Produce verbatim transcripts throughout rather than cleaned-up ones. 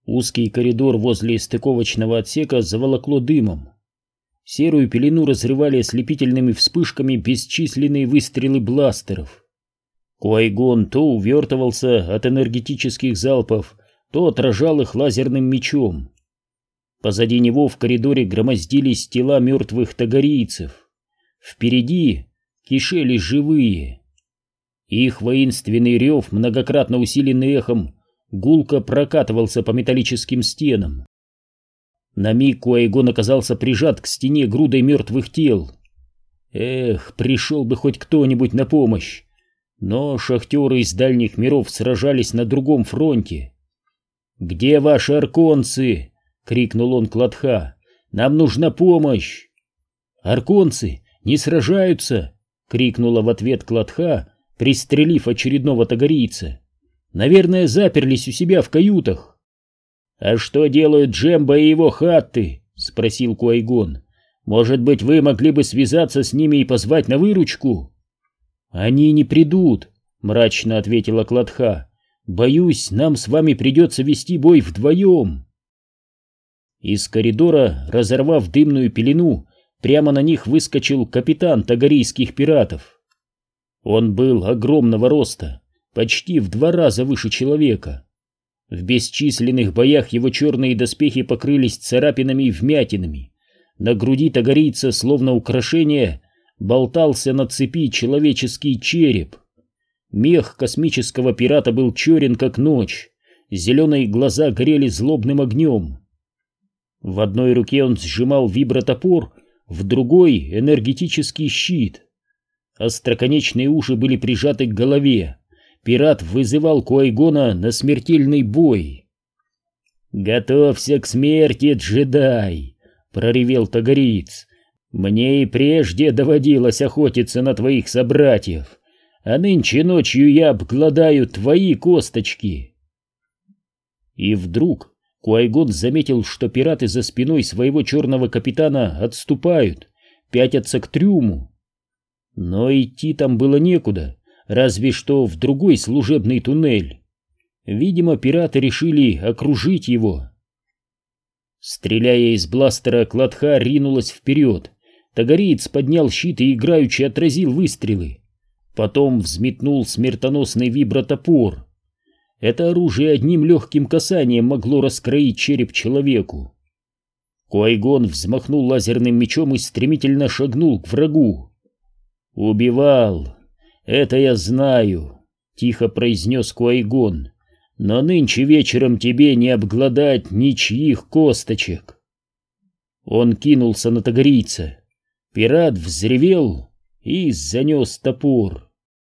Узкий коридор возле стыковочного отсека заволокло дымом. Серую пелену разрывали ослепительными вспышками бесчисленные выстрелы бластеров. Куай-Гон то увертывался от энергетических залпов, то отражал их лазерным мечом. Позади него в коридоре громоздились тела мертвых тагорийцев. Впереди кишели живые. Их воинственный рев, многократно усиленный эхом, гулко прокатывался по металлическим стенам. На миг Куай-Гон оказался прижат к стене грудой мертвых тел. Эх, пришел бы хоть кто-нибудь на помощь. Но шахтеры из дальних миров сражались на другом фронте. «Где ваши арконцы?» — крикнул он Клотха. «Нам нужна помощь!» «Арконцы не сражаются!» — крикнула в ответ Клотха, пристрелив очередного тагорийца. «Наверное, заперлись у себя в каютах». «А что делают Джемба и его хатты?» — спросил Куай-Гон. «Может быть, вы могли бы связаться с ними и позвать на выручку?» «Они не придут», — мрачно ответила Клотха. «Боюсь, нам с вами придется вести бой вдвоем». Из коридора, разорвав дымную пелену, прямо на них выскочил капитан тагорийских пиратов. Он был огромного роста, почти в два раза выше человека. В бесчисленных боях его черные доспехи покрылись царапинами и вмятинами. На груди тагорийца, словно украшение, болтался на цепи человеческий череп. Мех космического пирата был черен, как ночь, зеленые глаза горели злобным огнем. В одной руке он сжимал вибротопор, в другой — энергетический щит. Остроконечные уши были прижаты к голове. Пират вызывал Куай-Гона на смертельный бой. «Готовься к смерти, джедай!» — проревел тагориец. «Мне и прежде доводилось охотиться на твоих собратьев, а нынче ночью я обгладаю твои косточки!» И вдруг Куай-Гон заметил, что пираты за спиной своего черного капитана отступают, пятятся к трюму. Но идти там было некуда, разве что в другой служебный туннель. Видимо, пираты решили окружить его. Стреляя из бластера, Клотха ринулась вперед. Тагориец поднял щит и играючи отразил выстрелы. Потом взметнул смертоносный вибротопор. Это оружие одним легким касанием могло раскроить череп человеку. Куай-Гон взмахнул лазерным мечом и стремительно шагнул к врагу. «Убивал, это я знаю», — тихо произнес Куай-Гон, «но нынче вечером тебе не обглодать ничьих косточек». Он кинулся на тагорийца. Пират взревел и занес топор.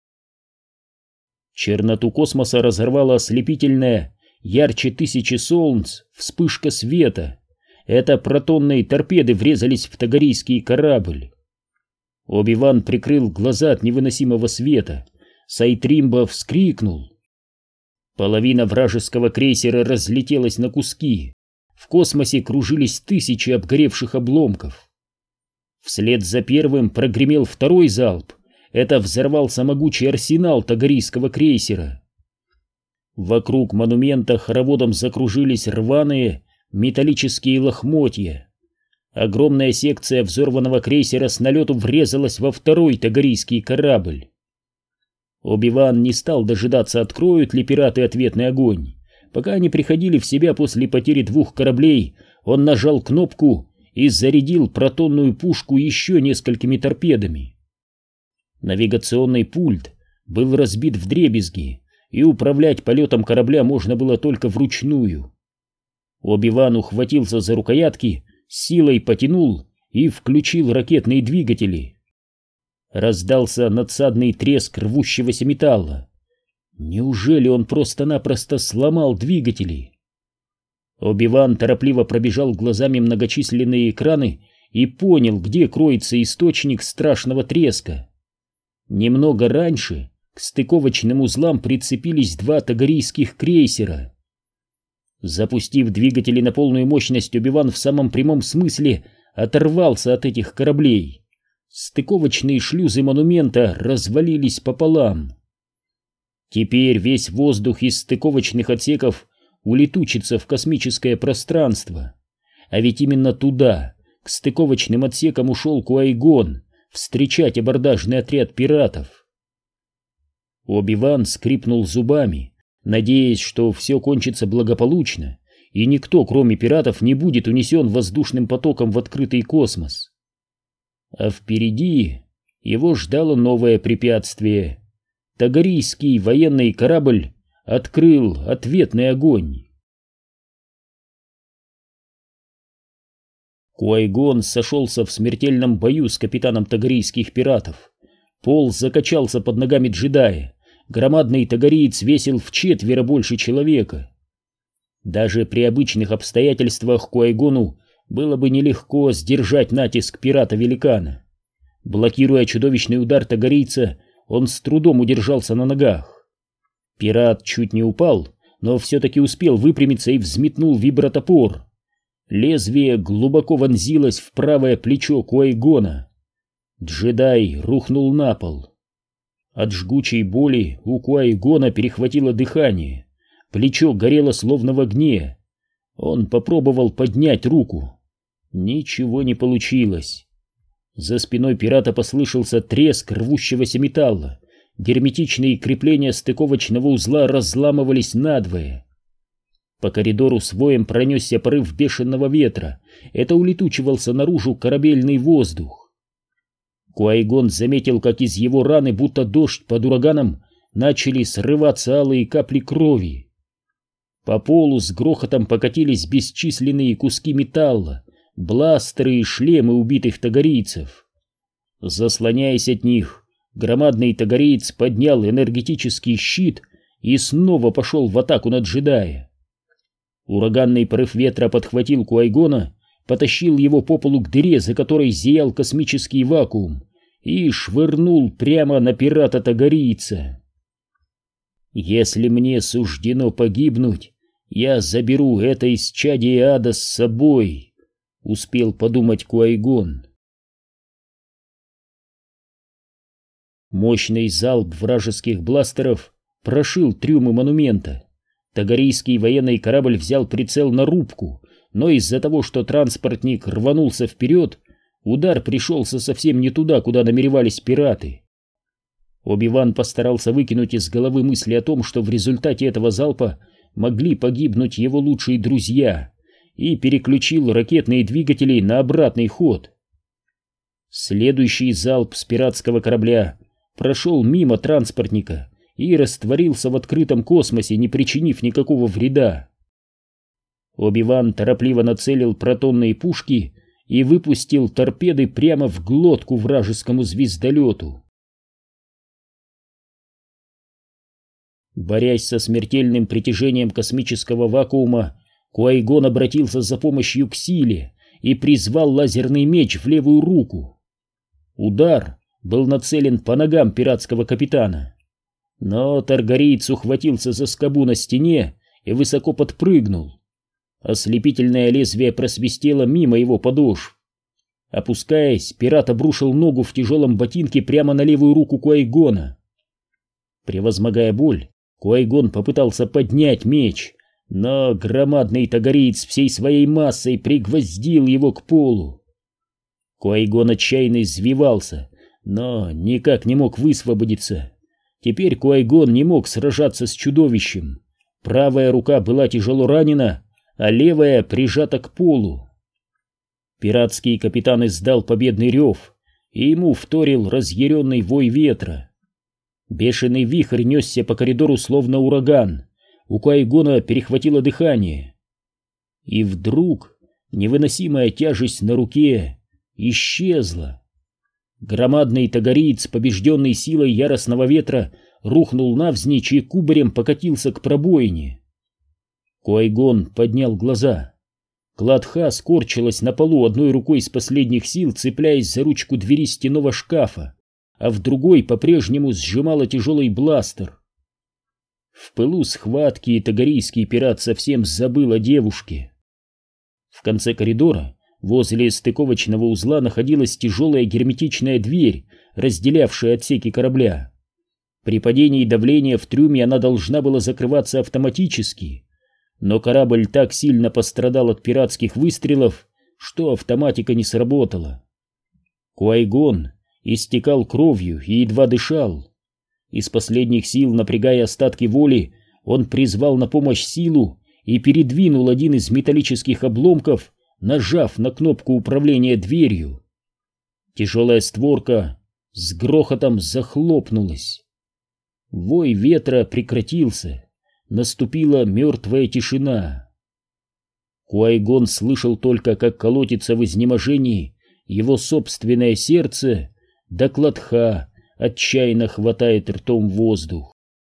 Черноту космоса разорвала ослепительная, ярче тысячи солнц, вспышка света. Это протонные торпеды врезались в тагорийский корабль. Оби-Ван прикрыл глаза от невыносимого света. Сайтримба вскрикнул. Половина вражеского крейсера разлетелась на куски. В космосе кружились тысячи обгоревших обломков. Вслед за первым прогремел второй залп. Это взорвался могучий арсенал тагорийского крейсера. Вокруг монумента хороводом закружились рваные металлические лохмотья. Огромная секция взорванного крейсера с налету врезалась во второй тагорийский корабль. Оби-Ван не стал дожидаться, откроют ли пираты ответный огонь. Пока они приходили в себя после потери двух кораблей, он нажал кнопку и зарядил протонную пушку еще несколькими торпедами. Навигационный пульт был разбит вдребезги, и управлять полетом корабля можно было только вручную. Оби-Ван ухватился за рукоятки, силой потянул и включил ракетные двигатели. Раздался надсадный треск рвущегося металла. Неужели он просто-напросто сломал двигатели? Оби-Ван торопливо пробежал глазами многочисленные экраны и понял, где кроется источник страшного треска. Немного раньше к стыковочным узлам прицепились два тагорийских крейсера. Запустив двигатели на полную мощность, Оби-Ван в самом прямом смысле оторвался от этих кораблей. Стыковочные шлюзы монумента развалились пополам. Теперь весь воздух из стыковочных отсеков улетучиться в космическое пространство. А ведь именно туда, к стыковочным отсекам, ушел Куайгон встречать абордажный отряд пиратов. Оби-Ван скрипнул зубами, надеясь, что все кончится благополучно, и никто, кроме пиратов, не будет унесен воздушным потоком в открытый космос. А впереди его ждало новое препятствие. Тагарийский военный корабль открыл ответный огонь. Куайгон сошелся в смертельном бою с капитаном тагарийских пиратов. Пол закачался под ногами джедая. Громадный тагариец весил вчетверо больше человека. Даже при обычных обстоятельствах Куайгону было бы нелегко сдержать натиск пирата-великана. Блокируя чудовищный удар тагарийца, он с трудом удержался на ногах. Пират чуть не упал, но все-таки успел выпрямиться и взметнул вибротопор. Лезвие глубоко вонзилось в правое плечо Куайгона. Джедай рухнул на пол. От жгучей боли у Куайгона перехватило дыхание. Плечо горело словно в огне. Он попробовал поднять руку. Ничего не получилось. За спиной пирата послышался треск рвущегося металла. Герметичные крепления стыковочного узла разламывались надвое. По коридору с воем пронесся порыв бешеного ветра. Это улетучивался наружу корабельный воздух. Куайгон заметил, как из его раны, будто дождь под ураганом, начали срываться алые капли крови. По полу с грохотом покатились бесчисленные куски металла, бластеры и шлемы убитых тагарийцев. Заслоняясь от них, громадный тагариец поднял энергетический щит и снова пошел в атаку на джедая. Ураганный порыв ветра подхватил Куайгона, потащил его по полу к дыре, за которой зиял космический вакуум, и швырнул прямо на пирата-тагарийца. «Если мне суждено погибнуть, я заберу это исчадие ада с собой», — успел подумать Куайгон. Мощный залп вражеских бластеров прошил трюмы монумента. Тагарийский военный корабль взял прицел на рубку, но из-за того, что транспортник рванулся вперед, удар пришелся совсем не туда, куда намеревались пираты. Оби-Ван постарался выкинуть из головы мысли о том, что в результате этого залпа могли погибнуть его лучшие друзья, и переключил ракетные двигатели на обратный ход. Следующий залп с пиратского корабля прошел мимо транспортника и растворился в открытом космосе, не причинив никакого вреда. Оби-Ван торопливо нацелил протонные пушки и выпустил торпеды прямо в глотку вражескому звездолету. Борясь со смертельным притяжением космического вакуума, Куайгон обратился за помощью к силе и призвал лазерный меч в левую руку. Удар был нацелен по ногам пиратского капитана. Но таргариец ухватился за скобу на стене и высоко подпрыгнул. Ослепительное лезвие просвистело мимо его подошв. Опускаясь, пират обрушил ногу в тяжелом ботинке прямо на левую руку Куайгона. Превозмогая боль, Куайгон попытался поднять меч, но громадный тагариец всей своей массой пригвоздил его к полу. Куайгон отчаянно извивался, но никак не мог высвободиться. Теперь Куайгон не мог сражаться с чудовищем. Правая рука была тяжело ранена, а левая прижата к полу. Пиратский капитан издал победный рев, и ему вторил разъяренный вой ветра. Бешеный вихрь несся по коридору словно ураган. У Куайгона перехватило дыхание. И вдруг невыносимая тяжесть на руке исчезла. Громадный тагариец, побежденный силой яростного ветра, рухнул навзничь и кубарем покатился к пробоине. Куайгон поднял глаза. Кладха скорчилась на полу, одной рукой из последних сил цепляясь за ручку двери стенного шкафа, а в другой по-прежнему сжимала тяжелый бластер. В пылу схватки тагарийский пират совсем забыл о девушке. В конце коридора, возле стыковочного узла, находилась тяжелая герметичная дверь, разделявшая отсеки корабля. При падении давления в трюме она должна была закрываться автоматически. но корабль так сильно пострадал от пиратских выстрелов, что автоматика не сработала. Куайгон истекал кровью и едва дышал. Из последних сил, напрягая остатки воли, он призвал на помощь силу и передвинул один из металлических обломков, нажав на кнопку управления дверью. Тяжелая створка с грохотом захлопнулась. Вой ветра прекратился, наступила мертвая тишина. Куайгон слышал только, как колотится в изнеможении его собственное сердце, да Кладха отчаянно хватает ртом воздух.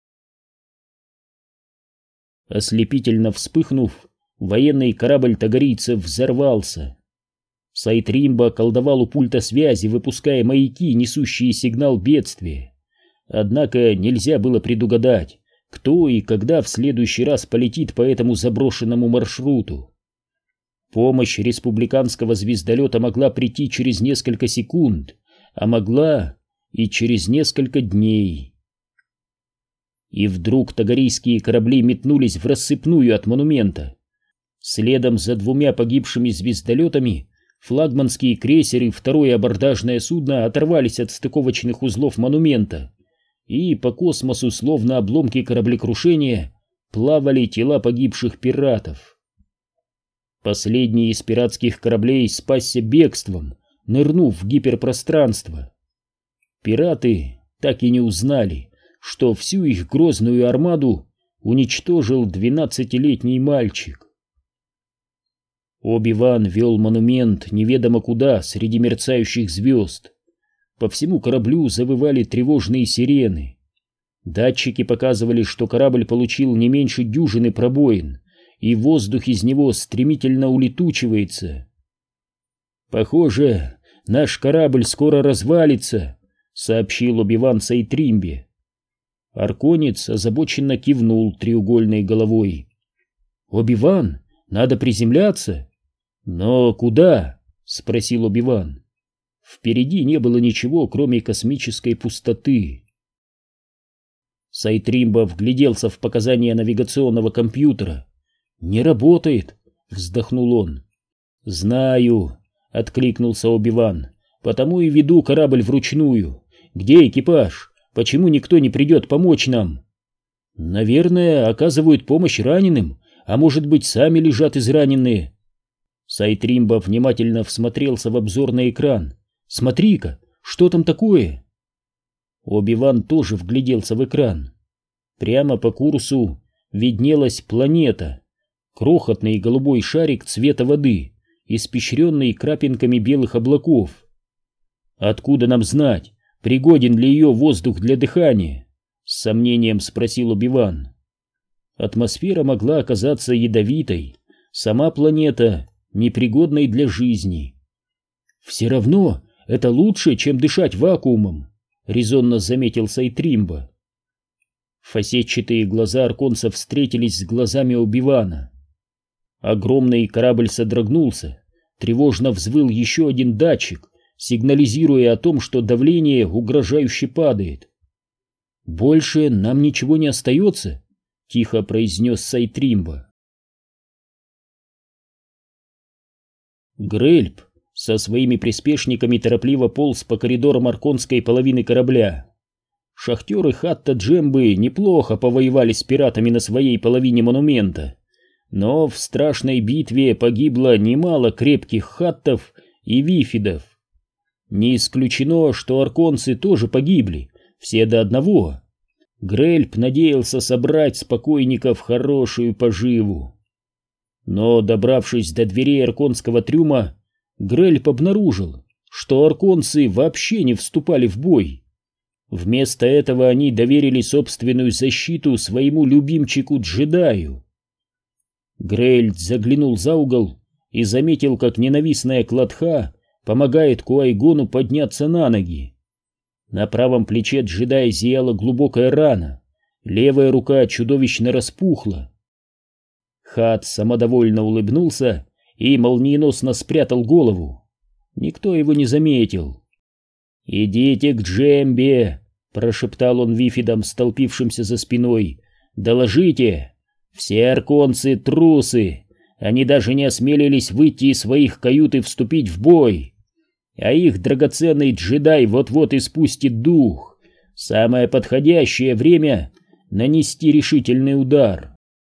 Ослепительно вспыхнув, военный корабль тагорийцев взорвался. Сайтримба колдовал у пульта связи, выпуская маяки, несущие сигнал бедствия. Однако нельзя было предугадать, кто и когда в следующий раз полетит по этому заброшенному маршруту. Помощь республиканского звездолета могла прийти через несколько секунд, а могла и через несколько дней. И вдруг тагорийские корабли метнулись в рассыпную от монумента. Следом за двумя погибшими звездолетами флагманские крейсеры и второе абордажное судно оторвались от стыковочных узлов монумента, и по космосу, словно обломки кораблекрушения, плавали тела погибших пиратов. Последний из пиратских кораблей спасся бегством, нырнув в гиперпространство. Пираты так и не узнали, что всю их грозную армаду уничтожил двенадцатилетний мальчик. Оби-Ван вел монумент неведомо куда среди мерцающих звезд. По всему кораблю завывали тревожные сирены. Датчики показывали, что корабль получил не меньше дюжины пробоин, и воздух из него стремительно улетучивается. «Похоже, наш корабль скоро развалится», — сообщил Оби-Ван Сайтримбе. Арконец озабоченно кивнул треугольной головой. «Оби-Ван, надо приземляться». «Но куда?» — спросил Оби-Ван. Впереди не было ничего, кроме космической пустоты. Сайтримба вгляделся в показания навигационного компьютера. «Не работает», — вздохнул он. «Знаю», — откликнулся Оби-Ван, — «потому и веду корабль вручную. Где экипаж? Почему никто не придет помочь нам?» «Наверное, оказывают помощь раненым, а может быть, сами лежат израненные». Сайтримба внимательно всмотрелся в обзорный экран. «Смотри-ка, что там такое?» Оби-Ван тоже вгляделся в экран. Прямо по курсу виднелась планета, крохотный голубой шарик цвета воды, испещренный крапинками белых облаков. «Откуда нам знать, пригоден ли ее воздух для дыхания?» — с сомнением спросил Оби-Ван. Атмосфера могла оказаться ядовитой, сама планета непригодной для жизни. «Все равно это лучше, чем дышать вакуумом», — резонно заметил Сайтримба. Фасетчатые глаза арконца встретились с глазами Оби-Вана. Огромный корабль содрогнулся, тревожно взвыл еще один датчик, сигнализируя о том, что давление угрожающе падает. «Больше нам ничего не остается», — тихо произнес Сайтримба. Грельб со своими приспешниками торопливо полз по коридорам арконской половины корабля. Шахтеры Хатта-Джембы неплохо повоевали с пиратами на своей половине монумента, но в страшной битве погибло немало крепких хаттов и вифидов. Не исключено, что арконцы тоже погибли, все до одного. Грельб надеялся собрать с покойников хорошую поживу. Но, добравшись до дверей арконского трюма, Грельб обнаружил, что арконцы вообще не вступали в бой. Вместо этого они доверили собственную защиту своему любимчику-джедаю. Грельб заглянул за угол и заметил, как ненавистная Кладха помогает Куайгону подняться на ноги. На правом плече джедая зияла глубокая рана, левая рука чудовищно распухла. Хат самодовольно улыбнулся и молниеносно спрятал голову. Никто его не заметил. «Идите к Джембе», — прошептал он вифидам, столпившимся за спиной. «Доложите, Все арконцы трусы, они даже не осмелились выйти из своих кают и вступить в бой. А их драгоценный джедай вот-вот испустит дух. Самое подходящее время нанести решительный удар.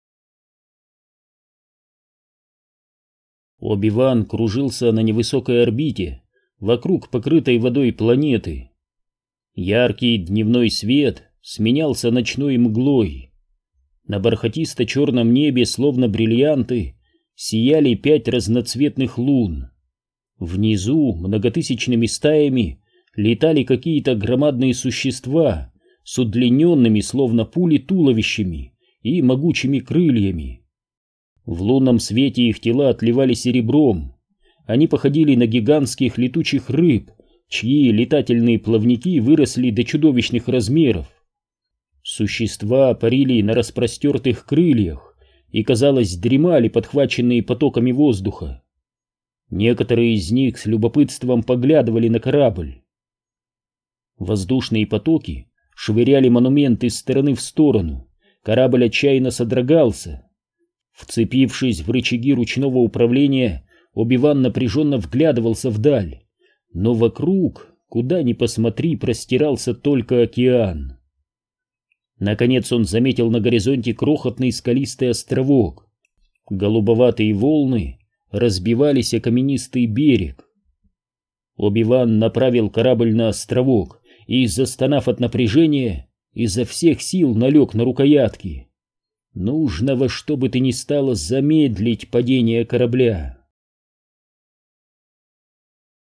Оби-Ван кружился на невысокой орбите, вокруг покрытой водой планеты. Яркий дневной свет сменялся ночной мглой. На бархатисто-черном небе, словно бриллианты, сияли пять разноцветных лун. Внизу многотысячными стаями летали какие-то громадные существа с удлиненными, словно пули, туловищами и могучими крыльями. В лунном свете их тела отливали серебром. Они походили на гигантских летучих рыб, чьи летательные плавники выросли до чудовищных размеров. Существа парили на распростертых крыльях и, казалось, дремали, подхваченные потоками воздуха. Некоторые из них с любопытством поглядывали на корабль. Воздушные потоки швыряли монумент из стороны в сторону, корабль отчаянно содрогался. Вцепившись в рычаги ручного управления, Оби-Ван напряженно вглядывался вдаль, но вокруг, куда ни посмотри, простирался только океан. Наконец он заметил на горизонте крохотный скалистый островок. Голубоватые волны разбивались о каменистый берег. Оби-Ван направил корабль на островок и, застонав от напряжения, изо всех сил налег на рукоятки. Нужно во что бы то ни стало замедлить падение корабля.